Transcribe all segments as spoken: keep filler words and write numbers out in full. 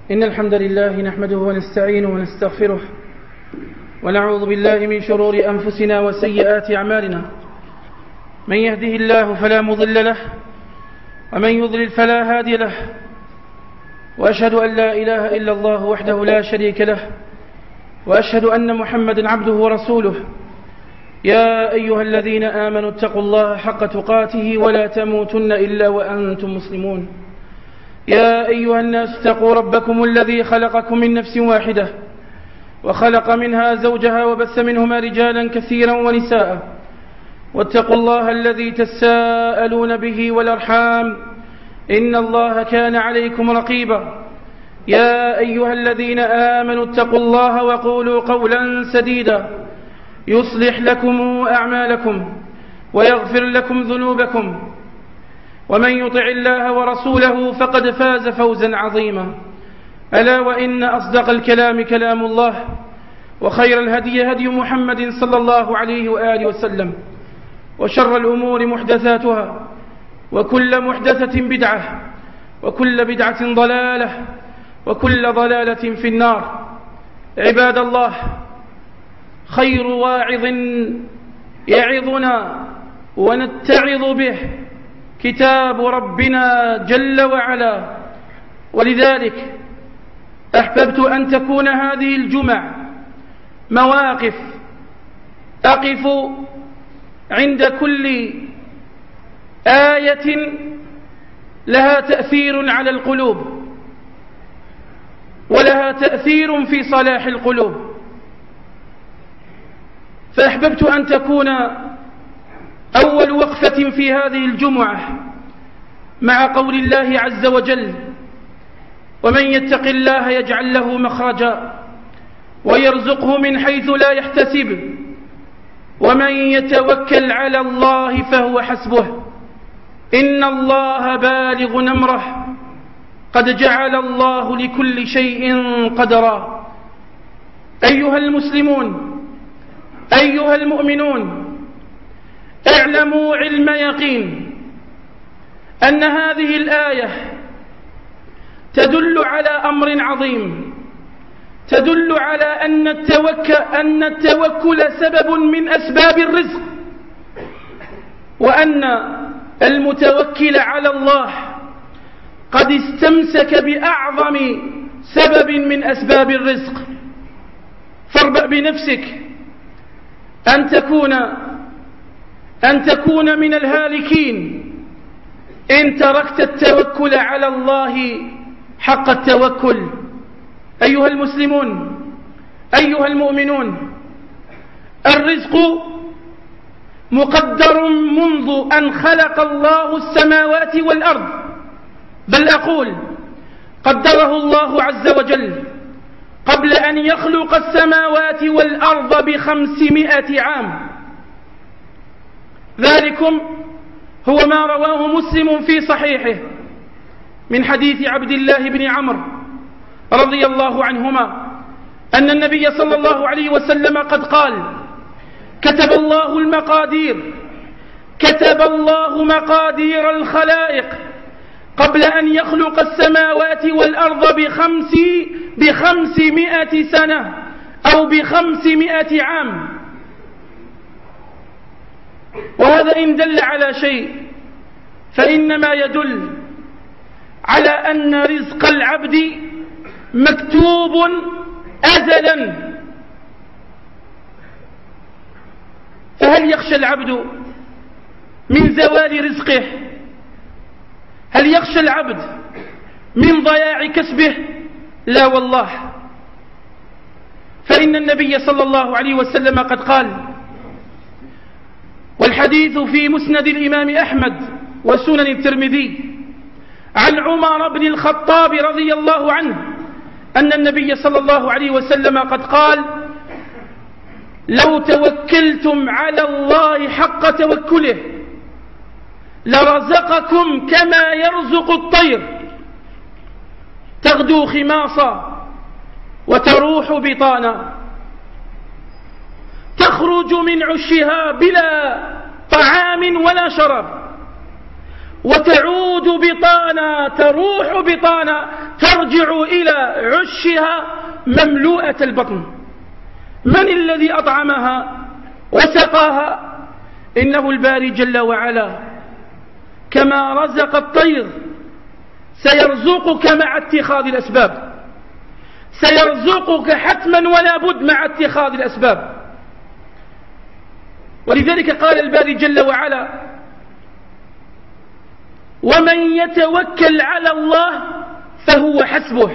إن الحمد لله نحمده ونستعينه ونستغفره ونعوذ بالله من شرور أنفسنا وسيئات أعمالنا. من يهده الله فلا مضل له ومن يضلل فلا هادي له، وأشهد أن لا إله إلا الله وحده لا شريك له، وأشهد أن محمدا عبده ورسوله. يا أيها الذين آمنوا اتقوا الله حق تقاته ولا تموتن إلا وأنتم مسلمون. يا أيها الناس اتقوا ربكم الذي خلقكم من نفس واحدة وخلق منها زوجها وبث منهما رجالا كثيرا ونساء، واتقوا الله الذي تساءلون به والأرحام إن الله كان عليكم رقيبا. يا أيها الذين آمنوا اتقوا الله وقولوا قولا سديدا يصلح لكم أعمالكم ويغفر لكم ذنوبكم، ومن يطع الله ورسوله فقد فاز فوزا عظيما. ألا وإن أصدق الكلام كلام الله، وخير الهدي هدي محمد صلى الله عليه وآله وسلم، وشر الأمور محدثاتها، وكل محدثة بدعة، وكل بدعة ضلالة، وكل ضلالة في النار. عباد الله، خير واعظ يعظنا ونتعظ به كتاب ربنا جل وعلا، ولذلك أحببت أن تكون هذه الجمع مواقف أقف عند كل آية لها تأثير على القلوب ولها تأثير في صلاح القلوب. فأحببت أن تكون أول وقفة في هذه الجمعة مع قول الله عز وجل: ومن يتق الله يجعل له مخرجا ويرزقه من حيث لا يحتسب ومن يتوكل على الله فهو حسبه إن الله بالغ أمره قد جعل الله لكل شيء قدرا. أيها المسلمون، أيها المؤمنون، اعلموا علم يقين أن هذه الآية تدل على أمر عظيم، تدل على أن التوكل, أن التوكل سبب من أسباب الرزق، وأن المتوكل على الله قد استمسك بأعظم سبب من أسباب الرزق. فاربأ بنفسك أن تكون أن تكون من الهالكين إن تركت التوكل على الله حق التوكل. أيها المسلمون، أيها المؤمنون، الرزق مقدر منذ أن خلق الله السماوات والأرض، بل أقول قدره الله عز وجل قبل أن يخلق السماوات والأرض بخمسمائة عام. ذلكم هو ما رواه مسلم في صحيحه من حديث عبد الله بن عمرو رضي الله عنهما أن النبي صلى الله عليه وسلم قد قال: كتب الله المقادير كتب الله مقادير الخلائق قبل أن يخلق السماوات والأرض بخمس بخمسمائة سنة أو بخمسمائة عام. وهذا إن دل على شيء فإنما يدل على أن رزق العبد مكتوب أزلا. فهل يخشى العبد من زوال رزقه؟ هل يخشى العبد من ضياع كسبه؟ لا والله. فإن النبي صلى الله عليه وسلم قد قال، والحديث في مسند الإمام أحمد وسنن الترمذي، عن عمر بن الخطاب رضي الله عنه أن النبي صلى الله عليه وسلم قد قال: لو توكلتم على الله حق توكله لرزقكم كما يرزق الطير تغدو خماصا وتروح بطانا، تخرج من عشها بلا طعام ولا شراب، وتعود بطانا تروح بطانا ترجع إلى عشها مملوءة البطن. من الذي أطعمها وسقاها؟ إنه الباري جل وعلا. كما رزق الطير سيرزقك مع اتخاذ الأسباب، سيرزقك حتما ولا بد مع اتخاذ الأسباب. ولذلك قال الباري جل وعلا: ومن يتوكل على الله فهو حسبه،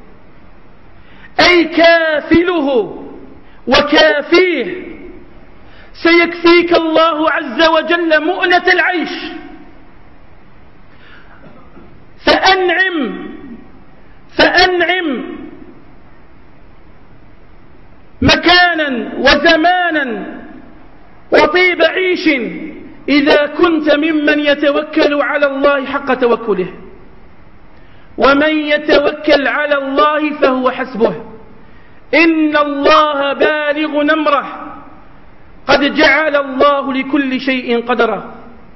أي كافله وكافيه. سيكفيك الله عز وجل مؤنة العيش. فأنعم فأنعم مكانا وزمانا وطيب عيش إذا كنت ممن يتوكل على الله حق توكله. ومن يتوكل على الله فهو حسبه، إن الله بالغ أمره، قد جعل الله لكل شيء قدرا.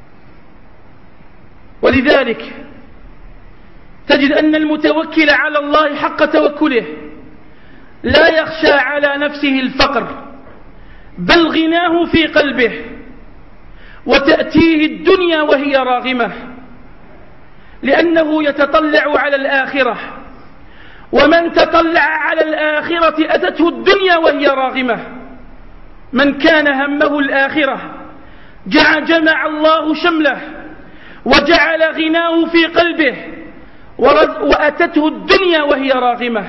ولذلك تجد أن المتوكل على الله حق توكله لا يخشى على نفسه الفقر، بل غناه في قلبه، وتأتيه الدنيا وهي راغمة، لأنه يتطلع على الآخرة. ومن تطلع على الآخرة أتته الدنيا وهي راغمة. من كان همه الآخرة جمع الله شمله وجعل غناه في قلبه، وأتته الدنيا وهي راغمة.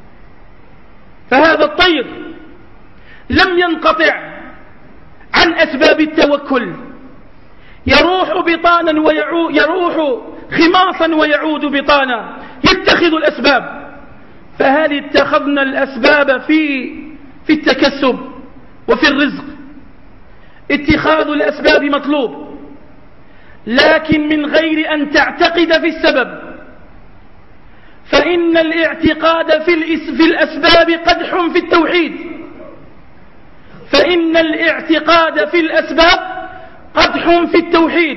فهذا الطير لم ينقطع عن أسباب التوكل، يروح بطانا ويعود، يروح خماصا ويعود بطانا، يتخذ الأسباب. فهل اتخذنا الأسباب في في التكسب وفي الرزق؟ اتخاذ الأسباب مطلوب، لكن من غير أن تعتقد في السبب، فإن الاعتقاد في الأسباب قدح في التوحيد. فإن الاعتقاد في الأسباب قدح في التوحيد،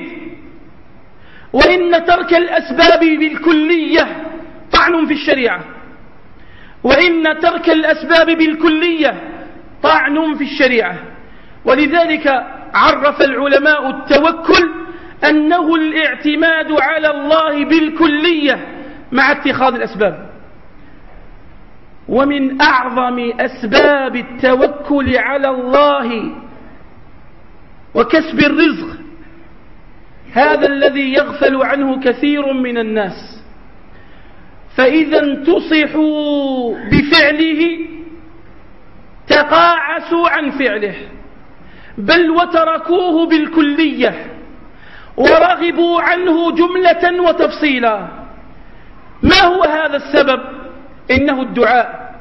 وإن ترك الأسباب بالكلية طعن في الشريعة، وإن ترك الأسباب بالكلية طعن في الشريعة. ولذلك عرف العلماء التوكل أنه الاعتماد على الله بالكلية مع اتخاذ الأسباب. ومن أعظم أسباب التوكل على الله وكسب الرزق هذا الذي يغفل عنه كثير من الناس، فإذا انتصحوا بفعله تقاعسوا عن فعله، بل وتركوه بالكلية ورغبوا عنه جملة وتفصيلا. ما هو هذا السبب؟ إنه الدعاء،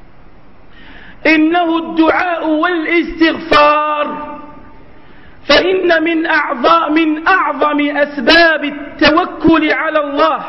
إنه الدعاء والاستغفار. فإن من أعظم من أعظم أسباب التوكل على الله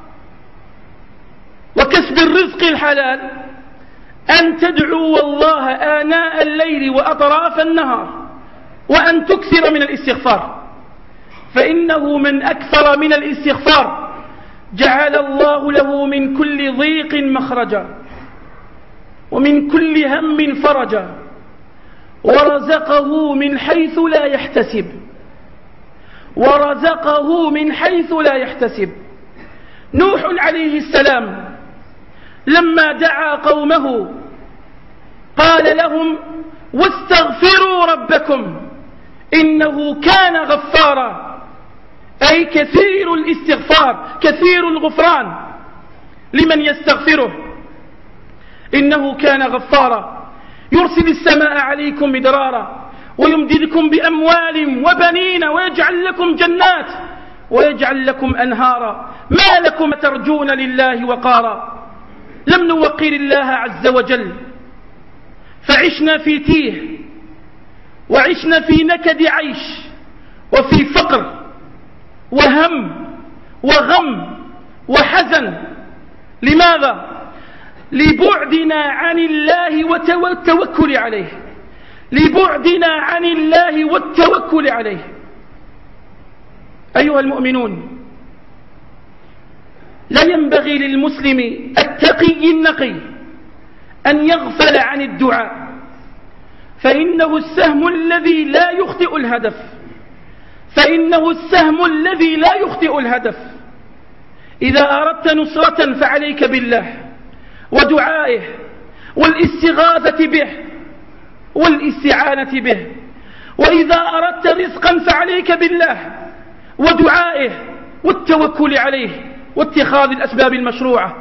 وكسب الرزق الحلال أن تدعو الله آناء الليل وأطراف النهار، وأن تكثر من الاستغفار. فإنه من أكثر من الاستغفار جعل الله له من كل ضيق مخرجا، ومن كل هم فرجا، ورزقه من حيث لا يحتسب، ورزقه من حيث لا يحتسب. نوح عليه السلام لما دعا قومه قال لهم: واستغفروا ربكم إنه كان غفارا، أي كثير الاستغفار، كثير الغفران لمن يستغفره. إنه كان غفارا يرسل السماء عليكم مدرارا ويمددكم بأموال وبنين ويجعل لكم جنات ويجعل لكم أنهارا ما لكم ترجون لله وقارا. لم نوقر الله عز وجل فعشنا في تيه، وعشنا في نكد عيش، وفي فقر وهم وغم وحزن. لماذا؟ لبعدنا عن الله والتوكل عليه، لبعدنا عن الله والتوكل عليه. أيها المؤمنون، لا ينبغي للمسلم التقي النقي أن يغفل عن الدعاء، فإنه السهم الذي لا يخطئ الهدف فإنه السهم الذي لا يخطئ الهدف. إذا أردت نصرة فعليك بالله ودعائه والاستغاثة به والاستعانة به، وإذا أردت رزقا فعليك بالله ودعائه والتوكل عليه واتخاذ الأسباب المشروعة.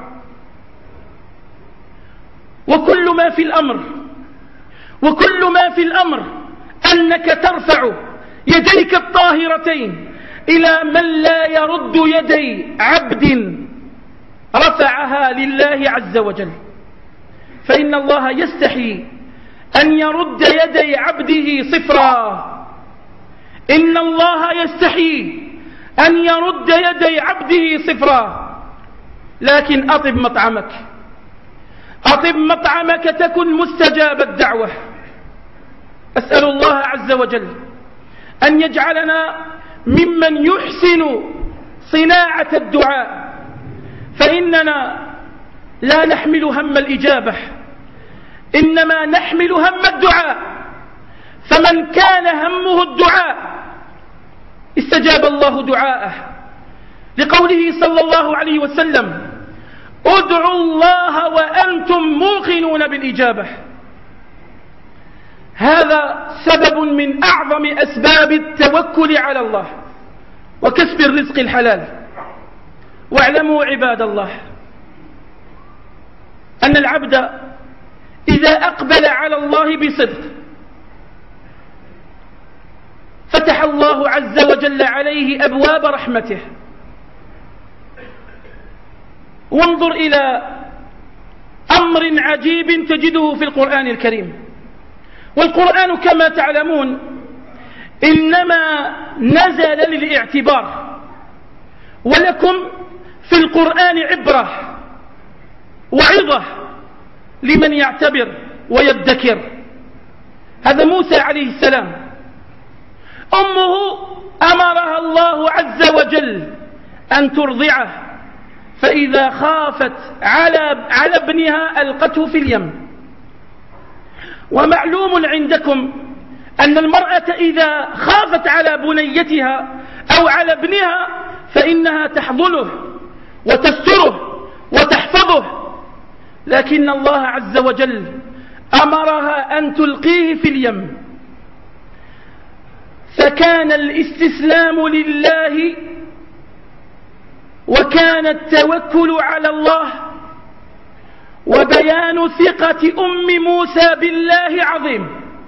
وكل ما في الأمر وكل ما في الأمر أنك ترفع يديك الطاهرتين إلى من لا يرد يدي عبد رفعها لله عز وجل، فإن الله يستحي أن يرد يدي عبده صفرا. إن الله يستحي أن يرد يدي عبده صفرا. لكن أطب مطعمك أطب مطعمك تكن مستجاب الدعوة. أسأل الله عز وجل أن يجعلنا ممن يحسن صناعة الدعاء، فإننا لا نحمل هم الإجابة، إنما نحمل هم الدعاء. فمن كان همه الدعاء استجاب الله دعاءه، لقوله صلى الله عليه وسلم: ادعوا الله وأنتم موقنون بالإجابة. هذا سبب من أعظم أسباب التوكل على الله وكسب الرزق الحلال. واعلموا عباد الله أن العبد إذا أقبل على الله بصدق فتح الله عز وجل عليه أبواب رحمته. وانظر إلى أمر عجيب تجده في القرآن الكريم. والقرآن كما تعلمون إنما نزل للاعتبار، ولكم في القرآن عبرة وعظة لمن يعتبر ويذكر. هذا موسى عليه السلام، أمه أمرها الله عز وجل أن ترضعه، فإذا خافت على على ابنها ألقته في اليم. ومعلوم عندكم أن المرأة إذا خافت على بنيتها أو على ابنها فإنها تحضنه وتستره وتحفظه، لكن الله عز وجل أمرها أن تلقيه في اليم. فكان الاستسلام لله وكان التوكل على الله وبيان ثقة أم موسى بالله عظيم.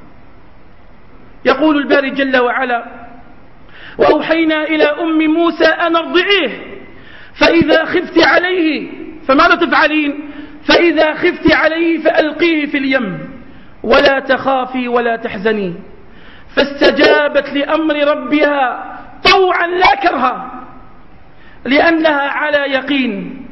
يقول الباري جل وعلا: وأوحينا إلى أم موسى أن ارضعيه فإذا خفت عليه فماذا تفعلين؟ فإذا خفت عليه فألقيه في اليم ولا تخافي ولا تحزني. فاستجابت لأمر ربها طوعا لا كرها، لأنها على يقين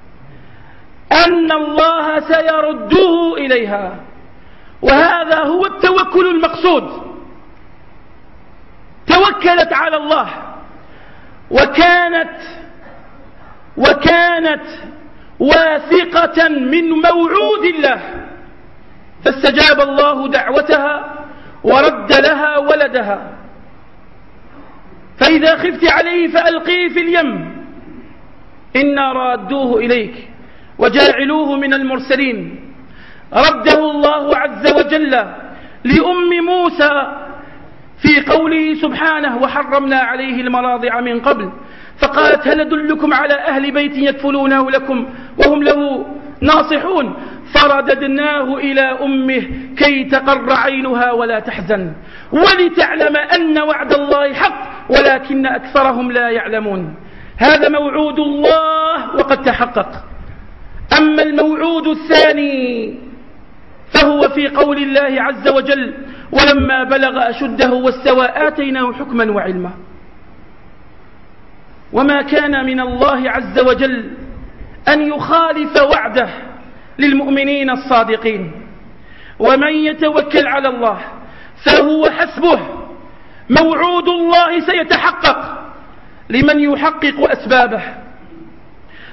أن الله سيرده إليها. وهذا هو التوكل المقصود. توكلت على الله وكانت وكانت واثقة من موعود الله، فاستجاب الله دعوتها ورد لها ولدها. فإذا خفت عليه فألقيه في اليم إنا رادوه إليك وجاعلوه من المرسلين. رده الله عز وجل لأم موسى في قوله سبحانه: وحرمنا عليه المراضع من قبل فقالت هل أدلكم على أهل بيت يكفلونه لكم وهم له ناصحون فرددناه إلى أمه كي تقر عينها ولا تحزن ولتعلم أن وعد الله حق ولكن أكثرهم لا يعلمون. هذا موعود الله وقد تحقق. أما الموعود الثاني فهو في قول الله عز وجل: ولما بلغ أشده واستوى آتيناه حكما وعلما. وما كان من الله عز وجل أن يخالف وعده للمؤمنين الصادقين. ومن يتوكل على الله فهو حسبه. موعود الله سيتحقق لمن يحقق أسبابه.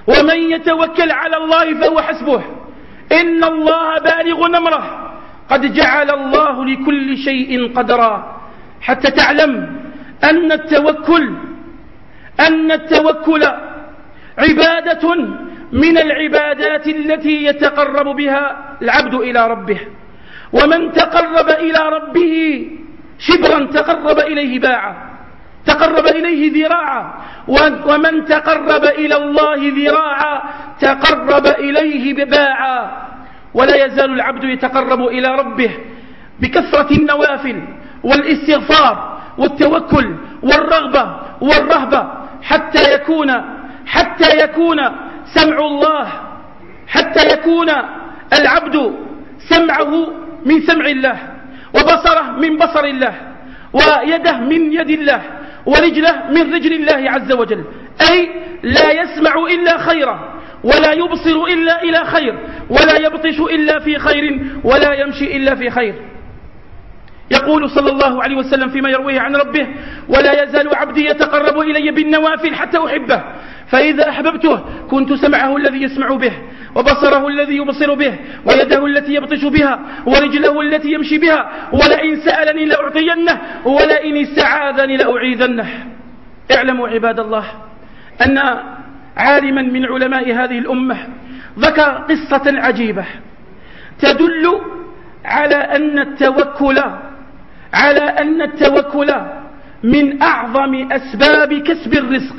ومن يتوكل على الله فهو حسبه إن الله بالغ أمره قد جعل الله لكل شيء قدرا. حتى تعلم أن التوكل أن التوكل عبادة من العبادات التي يتقرب بها العبد إلى ربه، ومن تقرب إلى ربه شبرا تقرب إليه باعا، تقرب إليه ذراعا، ومن تقرب إلى الله ذراعا تقرب إليه باعا. ولا يزال العبد يتقرب إلى ربه بكثرة النوافل والاستغفار والتوكل والرغبة والرهبة حتى يكون حتى يكون سمع الله حتى يكون العبد سمعه من سمع الله، وبصره من بصر الله، ويده من يد الله، ورجله من رجل الله عز وجل، أي لا يسمع إلا خيرا، ولا يبصر إلا إلى خير، ولا يبطش إلا في خير، ولا يمشي إلا في خير. يقول صلى الله عليه وسلم فيما يرويه عن ربه: ولا يزال عبدي يتقرب إلي بالنوافل حتى أحبه، فإذا أحببته كنت سمعه الذي يسمع به، وبصره الذي يبصر به، ويده التي يبطش بها، ورجله التي يمشي بها، ولئن سألني لأعطينه، ولئن استعاذني لأعيذنه. اعلموا عباد الله أن عالما من علماء هذه الأمة ذكر قصة عجيبة تدل على أن التوكل على أن التوكل من أعظم أسباب كسب الرزق.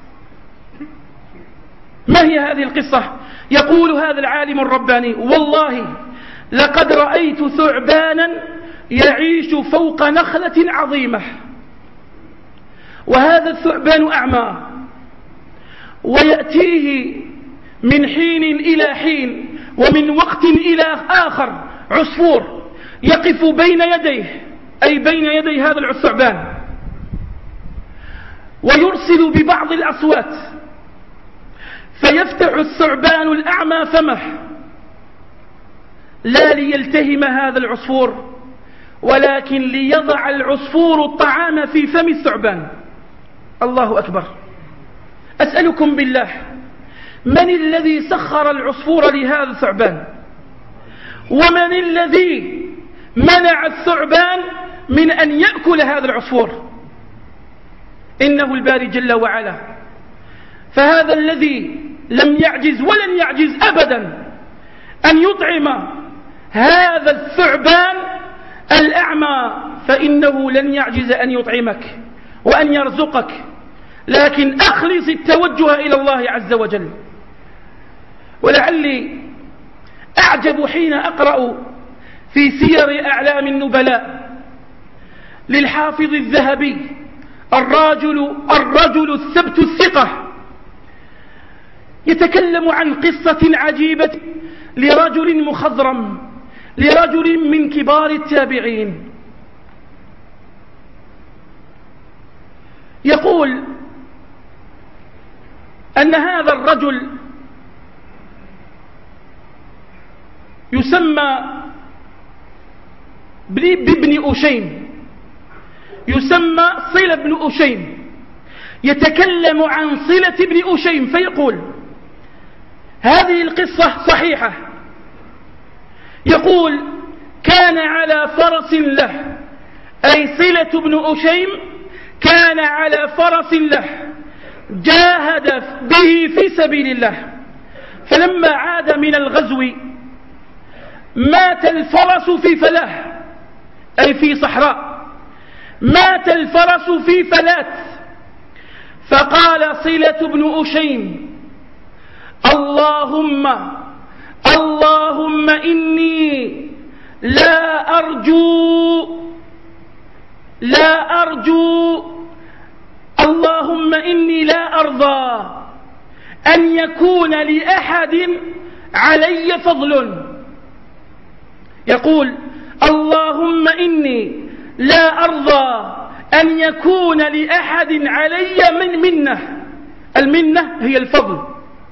ما هي هذه القصة؟ يقول هذا العالم الرباني: والله لقد رأيت ثعبانا يعيش فوق نخلة عظيمة، وهذا الثعبان أعمى، ويأتيه من حين إلى حين ومن وقت إلى آخر عصفور يقف بين يديه، أي بين يدي هذا الثعبان، ويرسل ببعض الأصوات، فيفتح الثعبان الأعمى فمه لا ليلتهم هذا العصفور، ولكن ليضع العصفور الطعام في فم الثعبان. الله أكبر. أسألكم بالله، من الذي سخر العصفور لهذا الثعبان؟ ومن الذي منع الثعبان من أن يأكل هذا العصفور؟ إنه الباري جل وعلا. فهذا الذي لم يعجز ولن يعجز أبدا أن يطعم هذا الثعبان الأعمى، فإنه لن يعجز أن يطعمك وأن يرزقك، لكن أخلص التوجه إلى الله عز وجل. ولعلي أعجب حين أقرأ في سير أعلام النبلاء للحافظ الذهبي الرجل, الرجل الثبت الثقة يتكلم عن قصة عجيبة لرجل مخضرم، لرجل من كبار التابعين. يقول أن هذا الرجل يسمى بابن أشيم، يسمى صلة بن أشيم، يتكلم عن صلة بن أشيم فيقول: هذه القصة صحيحة. يقول: كان على فرس له، أي صلة بن أشيم كان على فرس له جاهد به في سبيل الله، فلما عاد من الغزو مات الفرس في فلاه، أي في صحراء، مات الفرس في فلات. فقال صلة بن أشيم: اللهم اللهم إني لا أرجو لا أرجو اللهم إني لا أرضى أن يكون لأحد علي فضل. يقول: اللهم إني لا أرضى أن يكون لأحد علي من منة. المنة هي الفضل،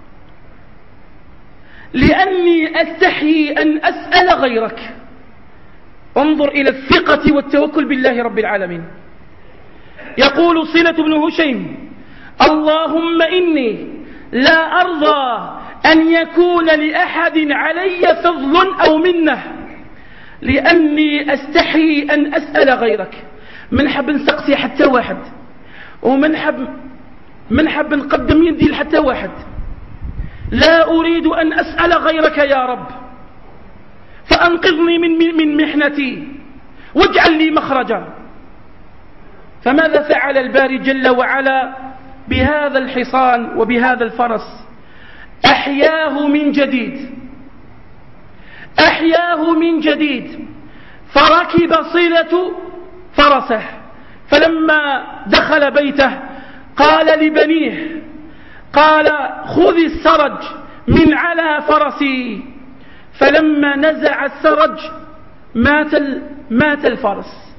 لأني أستحيي أن أسأل غيرك. انظر إلى الثقة والتوكل بالله رب العالمين. يقول صلة بن هشيم: اللهم إني لا أرضى أن يكون لأحد علي فضل أو منه، لأني أستحي أن أسأل غيرك. من حب نسقسي حتى واحد، ومن حب من حب نقدم يدي لحتى واحد. لا أريد أن أسأل غيرك يا رب، فأنقذني من, من, من محنتي واجعل لي مخرجا. فماذا فعل الباري جل وعلا بهذا الحصان وبهذا الفرس؟ أحياه من جديد، أحياه من جديد. فركب صلة فرسه، فلما دخل بيته قال لبنيه، قال خذ السرج من على فرسي. فلما نزع السرج مات, مات الفرس.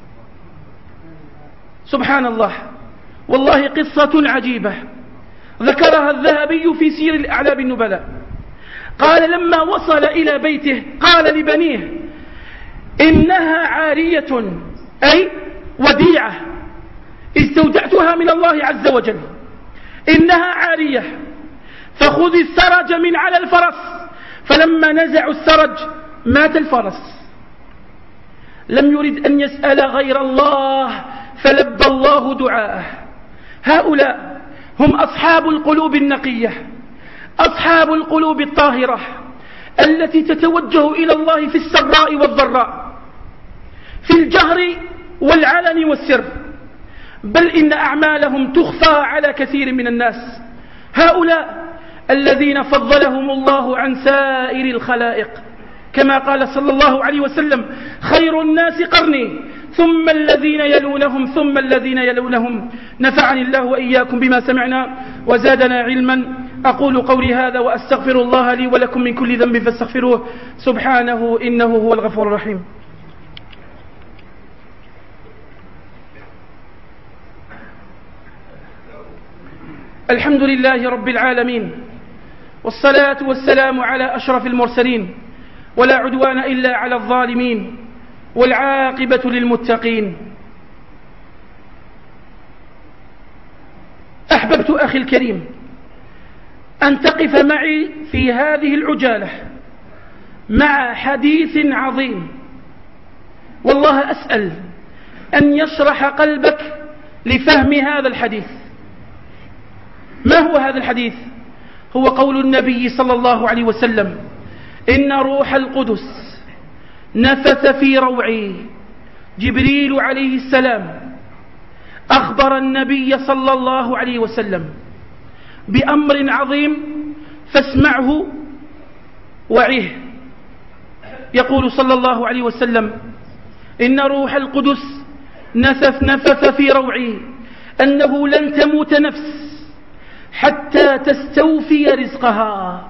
سبحان الله، والله قصة عجيبة ذكرها الذهبي في سير أعلام النبلاء. قال لما وصل إلى بيته قال لبنيه إنها عارية، أي وديعة استودعتها من الله عز وجل، إنها عارية، فخذ السرج من على الفرس. فلما نزعوا السرج مات الفرس. لم يرد أن يسأل غير الله فلبى الله دعاءه. هؤلاء هم أصحاب القلوب النقية، أصحاب القلوب الطاهرة التي تتوجه إلى الله في السراء والضراء، في الجهر والعلن والسر، بل إن أعمالهم تخفى على كثير من الناس. هؤلاء الذين فضلهم الله عن سائر الخلائق، كما قال صلى الله عليه وسلم خير الناس قرني ثم الذين يلونهم ثم الذين يلونهم. نفعني الله وإياكم بما سمعنا وزادنا علما. أقول قولي هذا وأستغفر الله لي ولكم من كل ذنب فاستغفروه، سبحانه إنه هو الغفور الرحيم. الحمد لله رب العالمين، والصلاة والسلام على أشرف المرسلين، ولا عدوان إلا على الظالمين، والعاقبة للمتقين. أحببت أخي الكريم أن تقف معي في هذه العجالة مع حديث عظيم، والله أسأل أن يشرح قلبك لفهم هذا الحديث. ما هو هذا الحديث؟ هو قول النبي صلى الله عليه وسلم إن روح القدس نفث في روعي. جبريل عليه السلام أخبر النبي صلى الله عليه وسلم بأمر عظيم فاسمعه وعيه. يقول صلى الله عليه وسلم إن روح القدس نفث نفث في روعي أنه لن تموت نفس حتى تستوفي رزقها،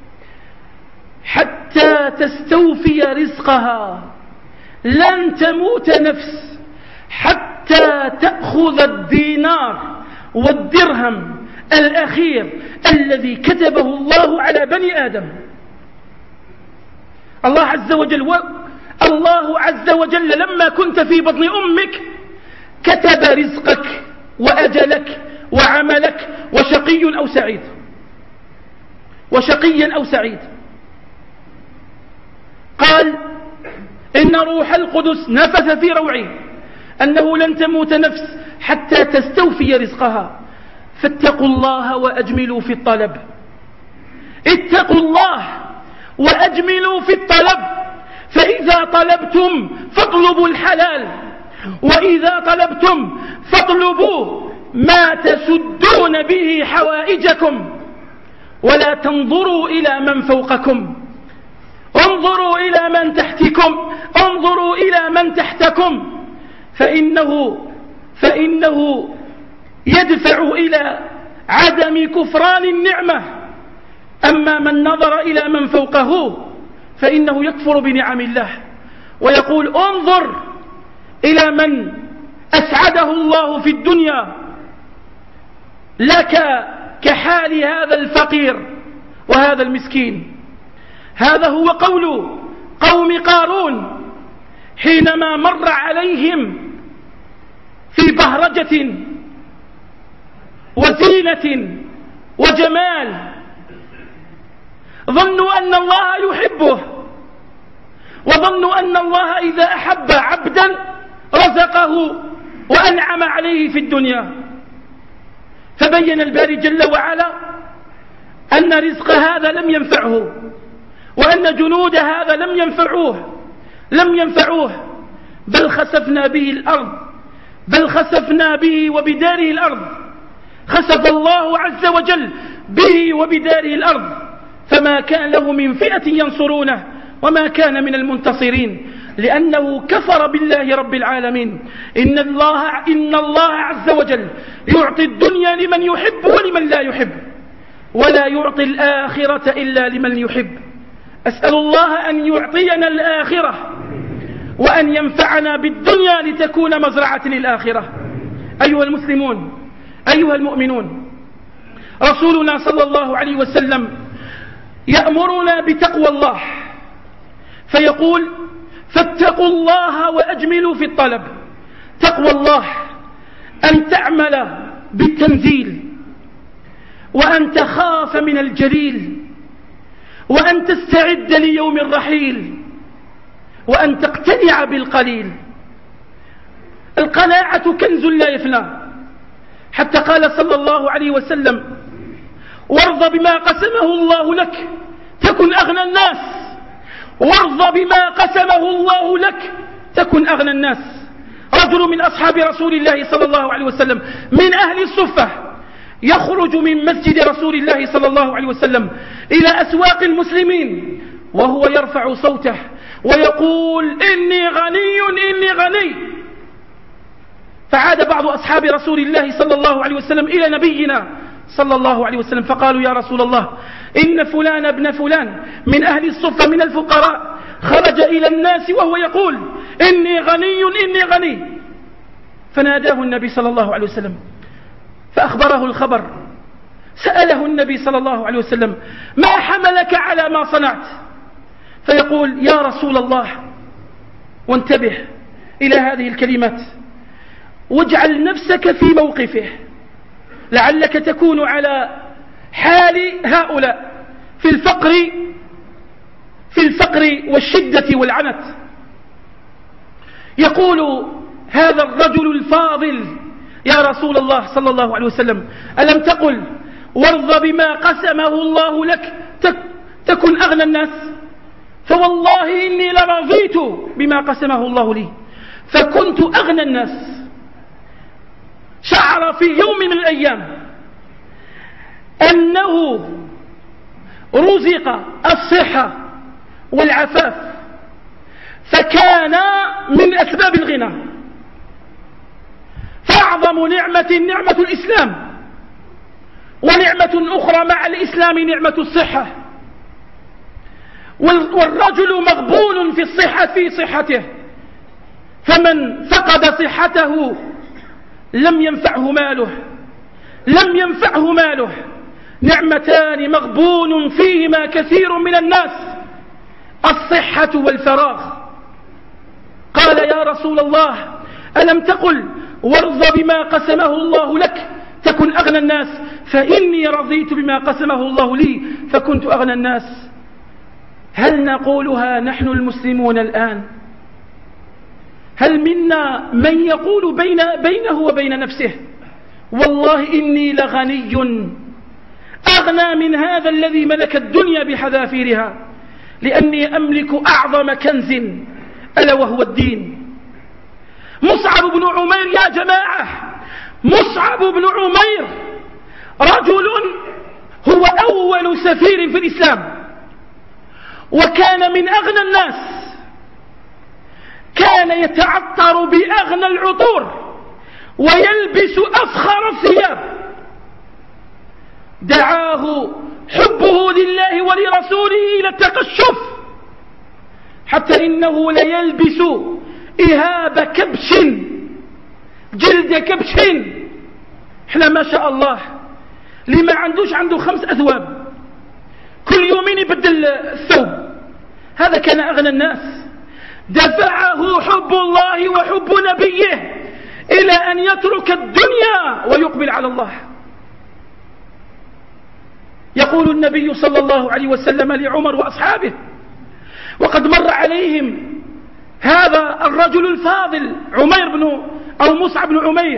حتى تستوفي رزقها. لن تموت نفس حتى تأخذ الدينار والدرهم الأخير الذي كتبه الله على بني آدم. الله عز وجل و... الله عز وجل لما كنت في بطن أمك كتب رزقك وأجلك وعملك، وشقي أو سعيد، وشقيا أو سعيد. قال إن روح القدس نفث في روعي أنه لن تموت نفس حتى تستوفي رزقها. فاتقوا الله وأجملوا في الطلب، اتقوا الله وأجملوا في الطلب. فإذا طلبتم فاطلبوا الحلال، وإذا طلبتم فاطلبوا ما تسدون به حوائجكم، ولا تنظروا إلى من فوقكم، انظروا إلى من تحتكم، انظروا إلى من تحتكم، فإنه فإنه يدفع إلى عدم كفران النعمة. أما من نظر إلى من فوقه فإنه يكفر بنعم الله ويقول انظر إلى من أسعده الله في الدنيا لك كحال هذا الفقير وهذا المسكين. هذا هو قول قوم قارون حينما مر عليهم في بهرجة وزينة وجمال ظنوا أن الله يحبه، وظنوا أن الله إذا أحب عبدا رزقه وأنعم عليه في الدنيا. فبين الباري جل وعلا أن رزق هذا لم ينفعه، وأن جنود هذا لم ينفعوه لم ينفعوه بل خسفنا به الأرض بل خسفنا به وبداره الأرض. خسف الله عز وجل به وبداره الأرض، فما كان له من فئة ينصرونه وما كان من المنتصرين، لأنه كفر بالله رب العالمين. إن الله, إن الله عز وجل يعطي الدنيا لمن يحب ولمن لا يحب، ولا يعطي الآخرة إلا لمن يحب. أسأل الله أن يعطينا الآخرة وأن ينفعنا بالدنيا لتكون مزرعة للآخرة. أيها المسلمون، أيها المؤمنون، رسولنا صلى الله عليه وسلم يأمرنا بتقوى الله، فيقول: فاتقوا الله وأجملوا في الطلب. تقوى الله أن تعمل بالتنزيل، وأن تخاف من الجليل، وأن تستعد ليوم الرحيل، وأن تقتنع بالقليل. القناعة كنز لا يفنى، حتى قال صلى الله عليه وسلم: وارض بما قسمه الله لك تكن أغنى الناس، وارض بما قسمه الله لك تكن أغنى الناس. رجل من أصحاب رسول الله صلى الله عليه وسلم من أهل الصفة يخرج من مسجد رسول الله صلى الله عليه وسلم إلى أسواق المسلمين وهو يرفع صوته ويقول: إني غني إني غني. فعاد بعض أصحاب رسول الله صلى الله عليه وسلم إلى نبينا صلى الله عليه وسلم فقالوا: يا رسول الله، إن فلان ابن فلان من أهل الصفة من الفقراء خرج إلى الناس وهو يقول: إني غني إني غني. فناداه النبي صلى الله عليه وسلم فأخبره الخبر. سأله النبي صلى الله عليه وسلم: ما حملك على ما صنعت؟ فيقول: يا رسول الله، وانتبه إلى هذه الكلمات، واجعل نفسك في موقفه، لعلك تكون على حال هؤلاء في الفقر في الفقر والشدة والعنت. يقول هذا الرجل الفاضل: يا رسول الله صلى الله عليه وسلم، ألم تقل وارض بما قسمه الله لك تكن أغنى الناس؟ فوالله إني لرضيت بما قسمه الله لي فكنت أغنى الناس. شعر في يوم من الأيام أنه رزق الصحة والعفاف، فكان من أسباب الغنى. فأعظم نعمة نعمة الإسلام، ونعمة أخرى مع الإسلام نعمة الصحة. والرجل مغبون في الصحة في صحته، فمن فقد صحته لم ينفعه ماله لم ينفعه ماله. نعمتان مغبون فيهما كثير من الناس: الصحة والفراغ. قال: يا رسول الله، ألم تقل وارض بما قسمه الله لك تكن أغنى الناس؟ فإني رضيت بما قسمه الله لي فكنت أغنى الناس. هل نقولها نحن المسلمون الآن؟ هل منا من يقول بين بينه وبين نفسه: والله إني لغني أغنى من هذا الذي ملك الدنيا بحذافيرها، لأني أملك أعظم كنز ألا وهو الدين. مصعب بن عمير يا جماعة، مصعب بن عمير رجل هو أول سفير في الإسلام، وكان من أغنى الناس، كان يتعطر بأغنى العطور ويلبس أفخر الثياب. دعاه حبه لله ولرسوله إلى التقشف، حتى إنه ليلبس إهاب كبش، جلد كبش. احنا ما شاء الله اللي ما عندوش عنده خمس أثواب، كل يومين يبدل الثوب. هذا كان أغنى الناس. دفعه حب الله وحب نبيه إلى أن يترك الدنيا ويقبل على الله. يقول النبي صلى الله عليه وسلم لعمر وأصحابه وقد مر عليهم هذا الرجل الفاضل عمير بن أو مصعب بن عمير